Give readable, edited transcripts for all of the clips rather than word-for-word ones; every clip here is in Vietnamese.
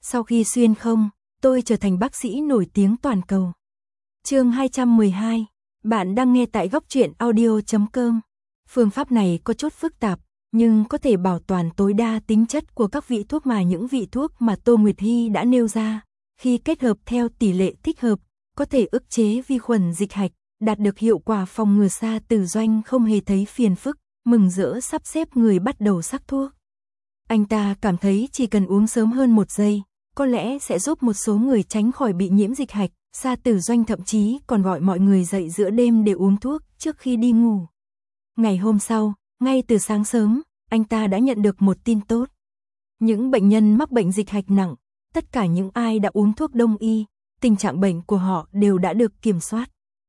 Sau khi xuyên không, tôi trở thành bác sĩ nổi tiếng toàn cầu. Chương 212, bạn đang nghe tại góc truyện audio.com. Phương pháp này có chút phức tạp, nhưng có thể bảo toàn tối đa tính chất của các vị thuốc mà những vị thuốc mà Tô Nguyệt Hy đã nêu ra. Khi kết hợp theo tỷ lệ thích hợp, có thể ức chế vi khuẩn dịch hạch, đạt được hiệu quả phòng ngừa xa tử doanh không hề thấy phiền phức, mừng rỡ sắp xếp người bắt đầu sắc thuốc. Anh ta cảm thấy chỉ cần uống sớm hơn 1 giây, có lẽ sẽ giúp một số người tránh khỏi bị nhiễm dịch hạch, xa tử doanh, thậm chí còn gọi mọi người dậy giữa đêm để uống thuốc trước khi đi ngủ. Ngày hôm sau, ngay từ sáng sớm, anh ta đã nhận được một tin tốt. Những bệnh nhân mắc bệnh dịch hạch nặng, tất cả những ai đã uống thuốc Đông y, tình trạng bệnh của họ đều đã được kiểm soát.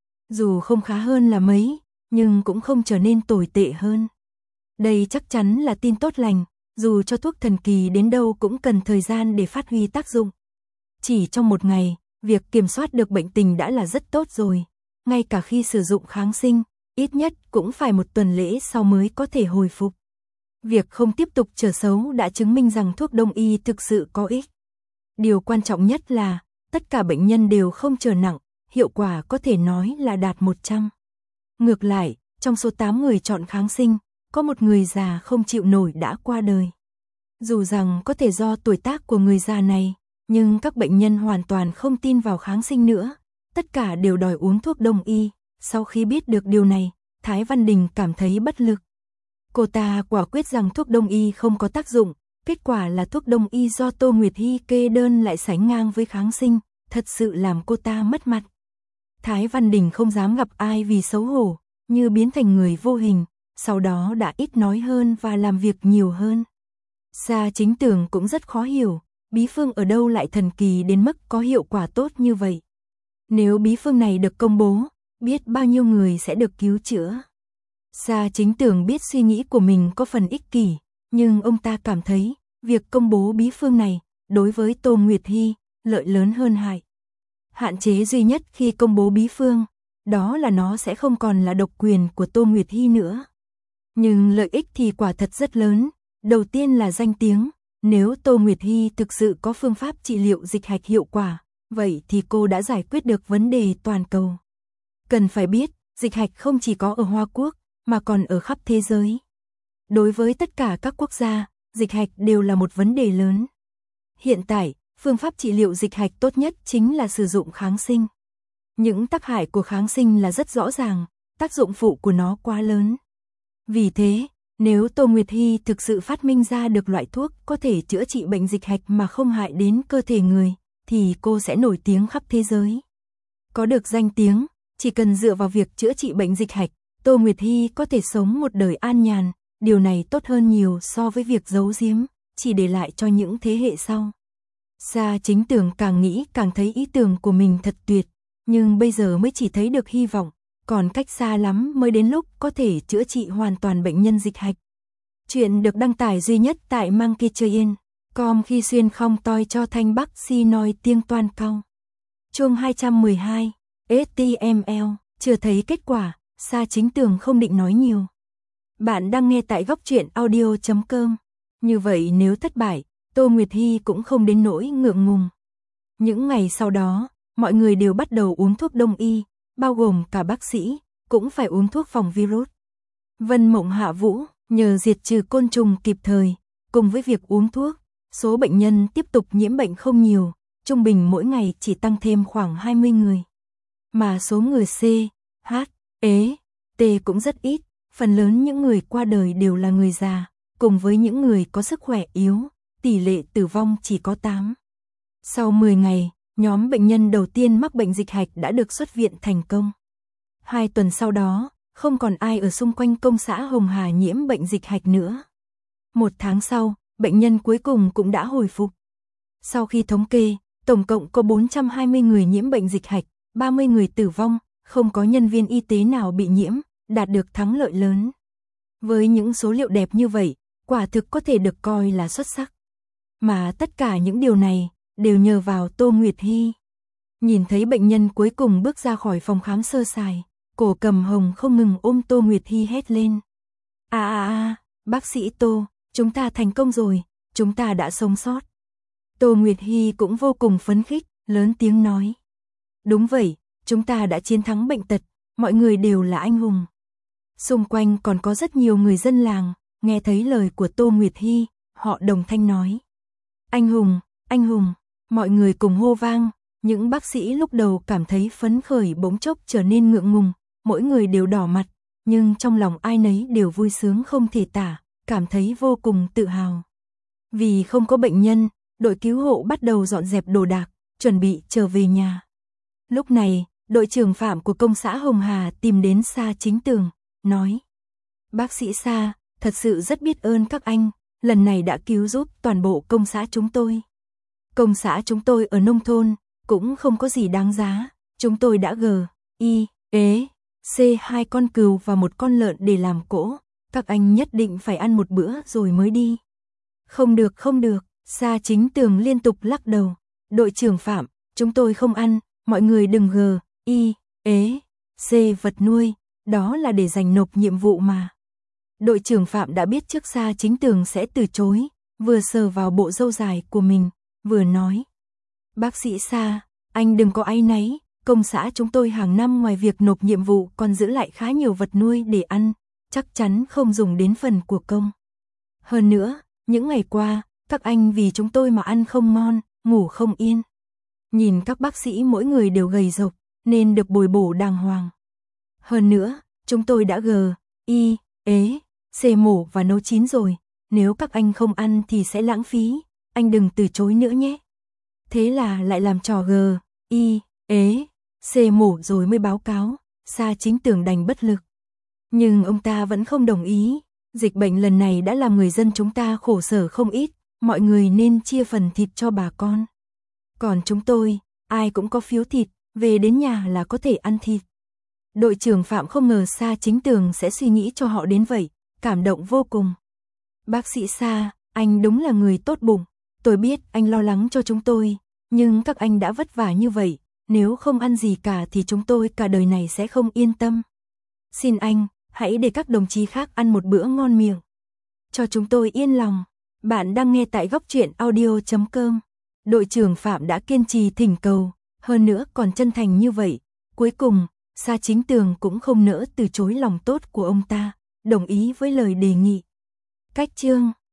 Dù không khá hơn là mấy, nhưng cũng không trở nên tồi tệ hơn. Đây chắc chắn là tin tốt lành, dù cho thuốc thần kỳ đến đâu cũng cần thời gian để phát huy tác dụng. Chỉ trong 1 ngày, việc kiểm soát được bệnh tình đã là rất tốt rồi. Ngay cả khi sử dụng kháng sinh, ít nhất cũng phải 1 tuần lễ sau mới có thể hồi phục. Việc không tiếp tục trở xấu đã chứng minh rằng thuốc Đông y thực sự có ích. Điều quan trọng nhất là, tất cả bệnh nhân đều không trở nặng, hiệu quả có thể nói là đạt 100. Ngược lại, trong số 8 người chọn kháng sinh, có 1 người già không chịu nổi đã qua đời. Dù rằng có thể do tuổi tác của người già này, nhưng các bệnh nhân hoàn toàn không tin vào kháng sinh nữa, tất cả đều đòi uống thuốc Đông y. Sau khi biết được điều này, Thái Văn Đình cảm thấy bất lực. Cô ta quả quyết rằng thuốc Đông y không có tác dụng, kết quả là thuốc Đông y do Tô Nguyệt Hy kê đơn lại sánh ngang với kháng sinh, thật sự làm cô ta mất mặt. Thái Văn Đình không dám gặp ai vì xấu hổ, như biến thành người vô hình, sau đó đã ít nói hơn và làm việc nhiều hơn. Sa Chính Tường cũng rất khó hiểu, bí phương ở đâu lại thần kỳ đến mức có hiệu quả tốt như vậy. Nếu bí phương này được công bố, biết bao nhiêu người sẽ được cứu chữa. Sa Chính Tường biết suy nghĩ của mình có phần ích kỷ, nhưng ông ta cảm thấy, việc công bố bí phương này, đối với Tô Nguyệt Hy, lợi lớn hơn hại. Hạn chế duy nhất khi công bố bí phương, đó là nó sẽ không còn là độc quyền của Tô Nguyệt Hy nữa. Nhưng lợi ích thì quả thật rất lớn, đầu tiên là danh tiếng, nếu Tô Nguyệt Hy thực sự có phương pháp trị liệu dịch hạch hiệu quả, vậy thì cô đã giải quyết được vấn đề toàn cầu. Cần phải biết, dịch hạch không chỉ có ở Hoa Quốc, mà còn ở khắp thế giới. Đối với tất cả các quốc gia, dịch hạch đều là một vấn đề lớn. Hiện tại, phương pháp trị liệu dịch hạch tốt nhất chính là sử dụng kháng sinh. Những tác hại của kháng sinh là rất rõ ràng, tác dụng phụ của nó quá lớn. Vì thế, nếu Tô Nguyệt Hy thực sự phát minh ra được loại thuốc có thể chữa trị bệnh dịch hạch mà không hại đến cơ thể người, thì cô sẽ nổi tiếng khắp thế giới. Có được danh tiếng, chỉ cần dựa vào việc chữa trị bệnh dịch hạch, Tô Nguyệt Hy có thể sống một đời an nhàn, điều này tốt hơn nhiều so với việc giấu giếm, chỉ để lại cho những thế hệ sau. Sa Chính Tường càng nghĩ càng thấy ý tưởng của mình thật tuyệt, nhưng bây giờ mới chỉ thấy được hy vọng, còn cách xa lắm mới đến lúc có thể chữa trị hoàn toàn bệnh nhân dịch hạch. Chuyện được đăng tải duy nhất tại Monkeytrain.com khi xuyên không toi cho thanh bắc si nói tiếng toàn cầu. Chương 212, HTML, chưa thấy kết quả, Sa Chính Tường không định nói nhiều. Bạn đang nghe tại góc truyện audio.com. Như vậy nếu thất bại, Tô Nguyệt Hy cũng không đến nỗi ngượng ngùng. Những ngày sau đó, mọi người đều bắt đầu uống thuốc Đông y, bao gồm cả bác sĩ, cũng phải uống thuốc phòng virus. Vân Mộng Hạ Vũ, nhờ diệt trừ côn trùng kịp thời, cùng với việc uống thuốc, số bệnh nhân tiếp tục nhiễm bệnh không nhiều, trung bình mỗi ngày chỉ tăng thêm khoảng 20 người. Mà số người C, H, E, T cũng rất ít, phần lớn những người qua đời đều là người già, cùng với những người có sức khỏe yếu, tỷ lệ tử vong chỉ có 8. Sau 10 ngày, nhóm bệnh nhân đầu tiên mắc bệnh dịch hạch đã được xuất viện thành công. 2 tuần sau đó, không còn ai ở xung quanh công xã Hồng Hà nhiễm bệnh dịch hạch nữa. 1 tháng sau, bệnh nhân cuối cùng cũng đã hồi phục. Sau khi thống kê, tổng cộng có 420 người nhiễm bệnh dịch hạch, 30 người tử vong, không có nhân viên y tế nào bị nhiễm, đạt được thắng lợi lớn. Với những số liệu đẹp như vậy, quả thực có thể được coi là xuất sắc. Mà tất cả những điều này đều nhờ vào Tô Nguyệt Hy. Nhìn thấy bệnh nhân cuối cùng bước ra khỏi phòng khám sơ sài, Cổ Cầm Hồng không ngừng ôm Tô Nguyệt Hy hét lên. Bác sĩ Tô, chúng ta thành công rồi, chúng ta đã sống sót. Tô Nguyệt Hy cũng vô cùng phấn khích, lớn tiếng nói. Đúng vậy, chúng ta đã chiến thắng bệnh tật, mọi người đều là anh hùng. Xung quanh còn có rất nhiều người dân làng, nghe thấy lời của Tô Nguyệt Hy, họ đồng thanh nói. Anh hùng, mọi người cùng hô vang, những bác sĩ lúc đầu cảm thấy phấn khởi bỗng chốc trở nên ngượng ngùng, mỗi người đều đỏ mặt, nhưng trong lòng ai nấy đều vui sướng không thể tả, cảm thấy vô cùng tự hào. Vì không có bệnh nhân, đội cứu hộ bắt đầu dọn dẹp đồ đạc, chuẩn bị trở về nhà. Lúc này, đội trưởng Phạm của công xã Hồng Hà tìm đến Sa Chính Tường, nói. Bác sĩ Sa, thật sự rất biết ơn các anh, lần này đã cứu giúp toàn bộ công xã chúng tôi. Công xã chúng tôi ở nông thôn, cũng không có gì đáng giá, chúng tôi đã C 2 con cừu và 1 con lợn để làm cỗ, các anh nhất định phải ăn một bữa rồi mới đi. Không được, Sa Chính Tường liên tục lắc đầu. Đội trưởng Phạm, chúng tôi không ăn, mọi người đừng C vật nuôi, đó là để dành nộp nhiệm vụ mà. Đội trưởng Phạm đã biết trước Sa Chính Tường sẽ từ chối, vừa sờ vào bộ râu dài của mình, vừa nói. Bác sĩ Sa, anh đừng có áy náy, công xã chúng tôi hàng năm ngoài việc nộp nhiệm vụ còn giữ lại khá nhiều vật nuôi để ăn, chắc chắn không dùng đến phần của công. Hơn nữa, những ngày qua, các anh vì chúng tôi mà ăn không ngon, ngủ không yên. Nhìn các bác sĩ mỗi người đều gầy rộc, nên được bồi bổ đàng hoàng. Hơn nữa, chúng tôi đã C mổ và nấu chín rồi, nếu các anh không ăn thì sẽ lãng phí, anh đừng từ chối nữa nhé. Thế là lại làm trò C mổ rồi mới báo cáo, Sa Chính Tường đành bất lực. Nhưng ông ta vẫn không đồng ý, dịch bệnh lần này đã làm người dân chúng ta khổ sở không ít, mọi người nên chia phần thịt cho bà con. Còn chúng tôi, ai cũng có phiếu thịt, về đến nhà là có thể ăn thịt. Đội trưởng Phạm không ngờ Sa Chính Tường sẽ suy nghĩ cho họ đến vậy, cảm động vô cùng. Bác sĩ Sa, anh đúng là người tốt bụng, tôi biết anh lo lắng cho chúng tôi, nhưng các anh đã vất vả như vậy, nếu không ăn gì cả thì chúng tôi cả đời này sẽ không yên tâm. Xin anh, hãy để các đồng chí khác ăn một bữa ngon miệng, cho chúng tôi yên lòng. Bạn đang nghe tại Góc Truyện Audio.com. Đội trưởng Phạm đã kiên trì thỉnh cầu, hơn nữa còn chân thành như vậy. Cuối cùng, Sa Chính Tường cũng không nỡ từ chối lòng tốt của ông ta, đồng ý với lời đề nghị. Cách chương